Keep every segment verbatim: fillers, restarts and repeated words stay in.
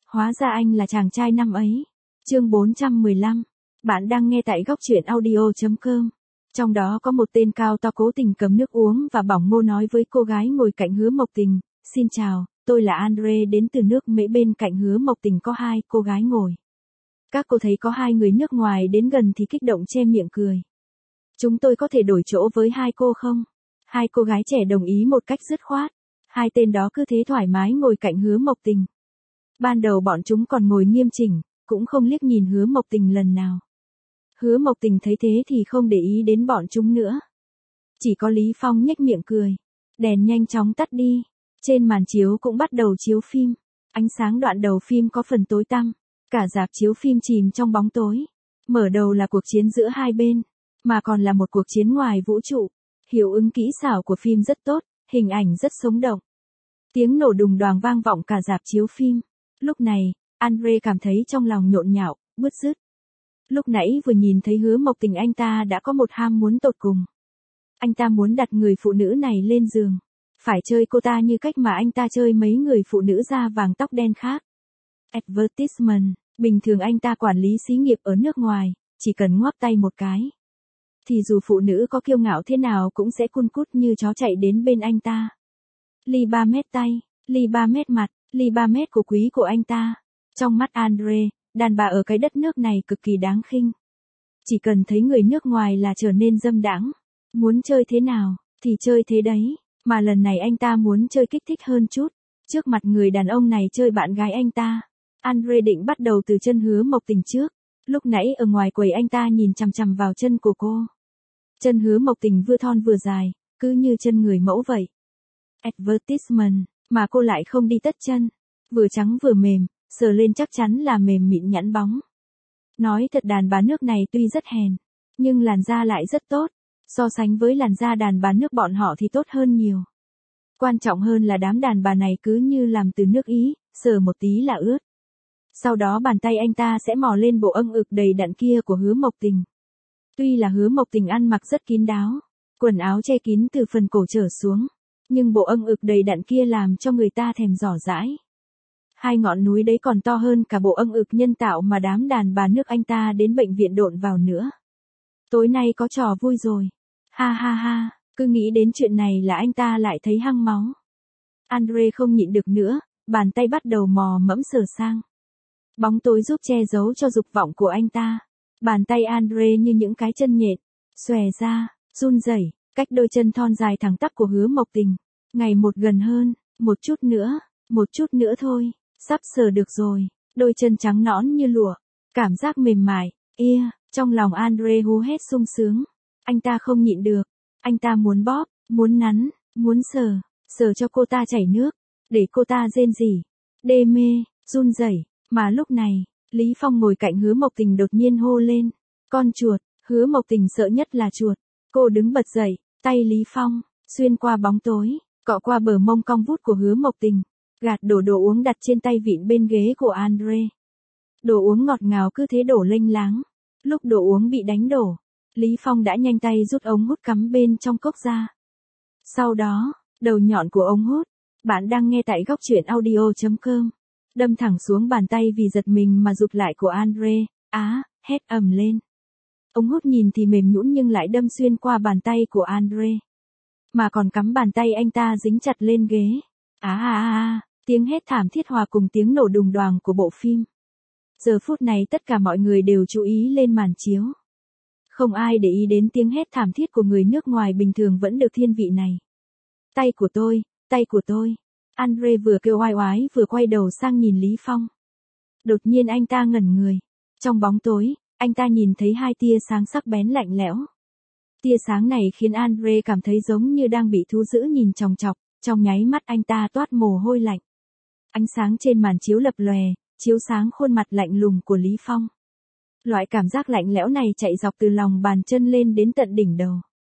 Hóa ra anh là chàng trai năm ấy. Chương bốn trăm mười lăm. Bạn đang nghe tại góc truyện audio chấm com. Trong đó có một tên cao to cố tình cầm nước uống và bỏng ngô nói với cô gái ngồi cạnh Hứa Mộc Tình. Xin chào, tôi là Andre đến từ nước Mỹ. Bên cạnh Hứa Mộc Tình có hai cô gái ngồi. Các cô thấy có hai người nước ngoài đến gần thì kích động che miệng cười. Chúng tôi có thể đổi chỗ với hai cô không? Hai cô gái trẻ đồng ý một cách dứt khoát. Hai tên đó cứ thế thoải mái ngồi cạnh Hứa Mộc Tình. Ban đầu bọn chúng còn ngồi nghiêm chỉnh, cũng không liếc nhìn Hứa Mộc Tình lần nào. Hứa Mộc Tình thấy thế thì không để ý đến bọn chúng nữa. Chỉ có Lý Phong nhếch miệng cười. Đèn nhanh chóng tắt đi. Trên màn chiếu cũng bắt đầu chiếu phim. Ánh sáng đoạn đầu phim có phần tối tăm. Cả rạp chiếu phim chìm trong bóng tối. Mở đầu là cuộc chiến giữa hai bên, mà còn là một cuộc chiến ngoài vũ trụ. Hiệu ứng kỹ xảo của phim rất tốt, hình ảnh rất sống động. Tiếng nổ đùng đoàng vang vọng cả rạp chiếu phim. Lúc này, Andre cảm thấy trong lòng nhộn nhạo, bứt rứt. Lúc nãy vừa nhìn thấy Hứa Mộc Tình, anh ta đã có một ham muốn tột cùng. Anh ta muốn đặt người phụ nữ này lên giường. Phải chơi cô ta như cách mà anh ta chơi mấy người phụ nữ da vàng tóc đen khác. Advertisement, bình thường anh ta quản lý xí nghiệp ở nước ngoài, chỉ cần ngoắc tay một cái. Thì dù phụ nữ có kiêu ngạo thế nào cũng sẽ cun cút như chó chạy đến bên anh ta. Ly ba mét tay, ly ba mét mặt, ly ba mét của quý của anh ta. Trong mắt Andre, đàn bà ở cái đất nước này cực kỳ đáng khinh. Chỉ cần thấy người nước ngoài là trở nên dâm đãng. Muốn chơi thế nào, thì chơi thế đấy. Mà lần này anh ta muốn chơi kích thích hơn chút. Trước mặt người đàn ông này chơi bạn gái anh ta. Andre định bắt đầu từ chân Hứa Mộc Tình trước. Lúc nãy ở ngoài quầy anh ta nhìn chằm chằm vào chân của cô. Chân Hứa Mộc Tình vừa thon vừa dài, cứ như chân người mẫu vậy. Advertisement, mà cô lại không đi tất chân. Vừa trắng vừa mềm, sờ lên chắc chắn là mềm mịn nhẵn bóng. Nói thật, đàn bà nước này tuy rất hèn, nhưng làn da lại rất tốt. So sánh với làn da đàn bà nước bọn họ thì tốt hơn nhiều. Quan trọng hơn là đám đàn bà này cứ như làm từ nước Ý, sờ một tí là ướt. Sau đó bàn tay anh ta sẽ mò lên bộ âng ực đầy đặn kia của Hứa Mộc Tình. Tuy là Hứa Mộc Tình ăn mặc rất kín đáo, quần áo che kín từ phần cổ trở xuống, nhưng bộ âng ực đầy đặn kia làm cho người ta thèm dò dãi. Hai ngọn núi đấy còn to hơn cả bộ âng ực nhân tạo mà đám đàn bà nước anh ta đến bệnh viện độn vào nữa. Tối nay có trò vui rồi. Ha ha ha, cứ nghĩ đến chuyện này là anh ta lại thấy hăng máu. Andre không nhịn được nữa, bàn tay bắt đầu mò mẫm sờ sang. Bóng tối giúp che giấu cho dục vọng của anh ta. Bàn tay Andre như những cái chân nhện, xòe ra, run rẩy, cách đôi chân thon dài thẳng tắp của Hứa Mộc Tình. Ngày một gần hơn, một chút nữa, một chút nữa thôi, sắp sờ được rồi. Đôi chân trắng nõn như lụa, cảm giác mềm mại, ia, trong lòng Andre hú hét sung sướng. Anh ta không nhịn được, anh ta muốn bóp, muốn nắn, muốn sờ, sờ cho cô ta chảy nước, để cô ta rên rỉ, đê mê, run rẩy. Mà lúc này, Lý Phong ngồi cạnh Hứa Mộc Tình đột nhiên hô lên. Con chuột. Hứa Mộc Tình sợ nhất là chuột. Cô đứng bật dậy, tay Lý Phong, xuyên qua bóng tối, cọ qua bờ mông cong vút của Hứa Mộc Tình. Gạt đổ đồ uống đặt trên tay vịn bên ghế của Andre. Đồ uống ngọt ngào cứ thế đổ lênh láng. Lúc đồ uống bị đánh đổ, Lý Phong đã nhanh tay rút ống hút cắm bên trong cốc ra. Sau đó, đầu nhọn của ống hút, bạn đang nghe tại góc truyện audio chấm com. Đâm thẳng xuống bàn tay vì giật mình mà rụt lại của Andre. Á, hét ầm lên. Ống hút nhìn thì mềm nhũn nhưng lại đâm xuyên qua bàn tay của Andre. Mà còn cắm bàn tay anh ta dính chặt lên ghế. Á à à à, tiếng hét thảm thiết hòa cùng tiếng nổ đùng đoàng của bộ phim. Giờ phút này tất cả mọi người đều chú ý lên màn chiếu. Không ai để ý đến tiếng hét thảm thiết của người nước ngoài bình thường vẫn được thiên vị này. Tay của tôi, tay của tôi. Andre vừa kêu oai oái vừa quay đầu sang nhìn Lý Phong. Đột nhiên anh ta ngẩn người. Trong bóng tối, anh ta nhìn thấy hai tia sáng sắc bén lạnh lẽo. Tia sáng này khiến Andre cảm thấy giống như đang bị thú dữ nhìn chòng chọc, trong nháy mắt anh ta toát mồ hôi lạnh. Ánh sáng trên màn chiếu lập lòe, chiếu sáng khuôn mặt lạnh lùng của Lý Phong. Loại cảm giác lạnh lẽo này chạy dọc từ lòng bàn chân lên đến tận đỉnh đầu.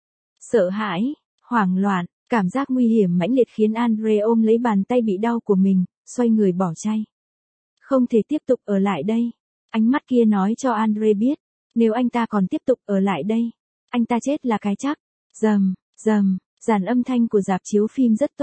Sợ hãi, hoảng loạn, cảm giác nguy hiểm mãnh liệt khiến Andre ôm lấy bàn tay bị đau của mình, xoay người bỏ chạy. Không thể tiếp tục ở lại đây. Ánh mắt kia nói cho Andre biết, nếu anh ta còn tiếp tục ở lại đây, anh ta chết là cái chắc. Rầm, rầm, dàn âm thanh của rạp chiếu phim rất tốt.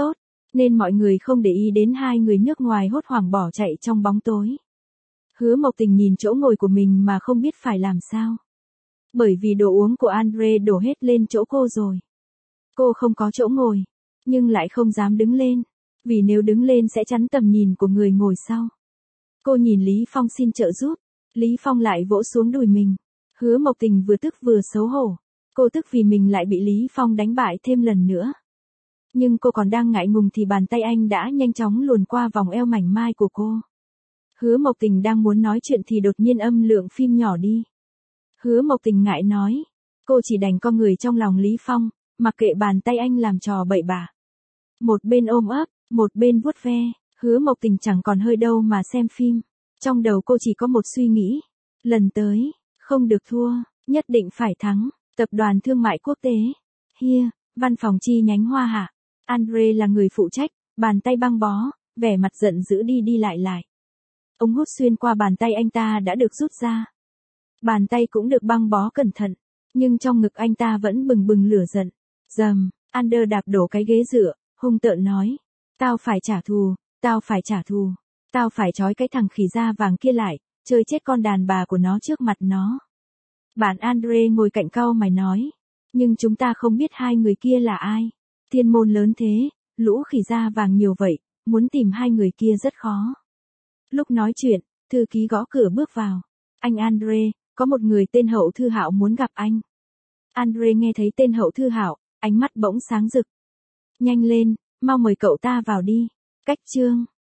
nên mọi người không để ý đến hai người nước ngoài hốt hoảng bỏ chạy trong bóng tối. Hứa Mộc Tình nhìn chỗ ngồi của mình mà không biết phải làm sao. Bởi vì đồ uống của Andre đổ hết lên chỗ cô rồi. Cô không có chỗ ngồi, nhưng lại không dám đứng lên, vì nếu đứng lên sẽ chắn tầm nhìn của người ngồi sau. Cô nhìn Lý Phong xin trợ giúp, Lý Phong lại vỗ xuống đùi mình. Hứa Mộc Tình vừa tức vừa xấu hổ. Cô tức vì mình lại bị Lý Phong đánh bại thêm lần nữa. Nhưng cô còn đang ngại ngùng thì bàn tay anh đã nhanh chóng luồn qua vòng eo mảnh mai của cô. Hứa Mộc Tình đang muốn nói chuyện thì đột nhiên âm lượng phim nhỏ đi. Hứa Mộc Tình ngại nói. Cô chỉ đành co người trong lòng Lý Phong, mặc kệ bàn tay anh làm trò bậy bạ. Một bên ôm ấp, một bên vuốt ve, Hứa Mộc Tình chẳng còn hơi đâu mà xem phim. Trong đầu cô chỉ có một suy nghĩ. Lần tới, không được thua, nhất định phải thắng. Tập đoàn Thương mại Quốc tế. Here, văn phòng chi nhánh Hoa Hạ. Andre là người phụ trách, bàn tay băng bó, vẻ mặt giận dữ đi đi lại lại. Ống hút xuyên qua bàn tay anh ta đã được rút ra. Bàn tay cũng được băng bó cẩn thận, nhưng trong ngực anh ta vẫn bừng bừng lửa giận. Dầm, Ander đạp đổ cái ghế dựa, hung tợn nói. Tao phải trả thù, tao phải trả thù. Tao phải trói cái thằng khỉ da vàng kia lại, chơi chết con đàn bà của nó trước mặt nó. Bạn Andre ngồi cạnh cau mày nói. Nhưng chúng ta không biết hai người kia là ai. Thiên môn lớn thế, lũ khỉ da vàng nhiều vậy, muốn tìm hai người kia rất khó. Lúc nói chuyện, thư ký gõ cửa bước vào. Anh Andre, có một người tên Hậu Thư Hạo muốn gặp anh. Andre nghe thấy tên Hậu Thư Hạo, ánh mắt bỗng sáng rực. Nhanh lên, mau mời cậu ta vào đi. Cách chương.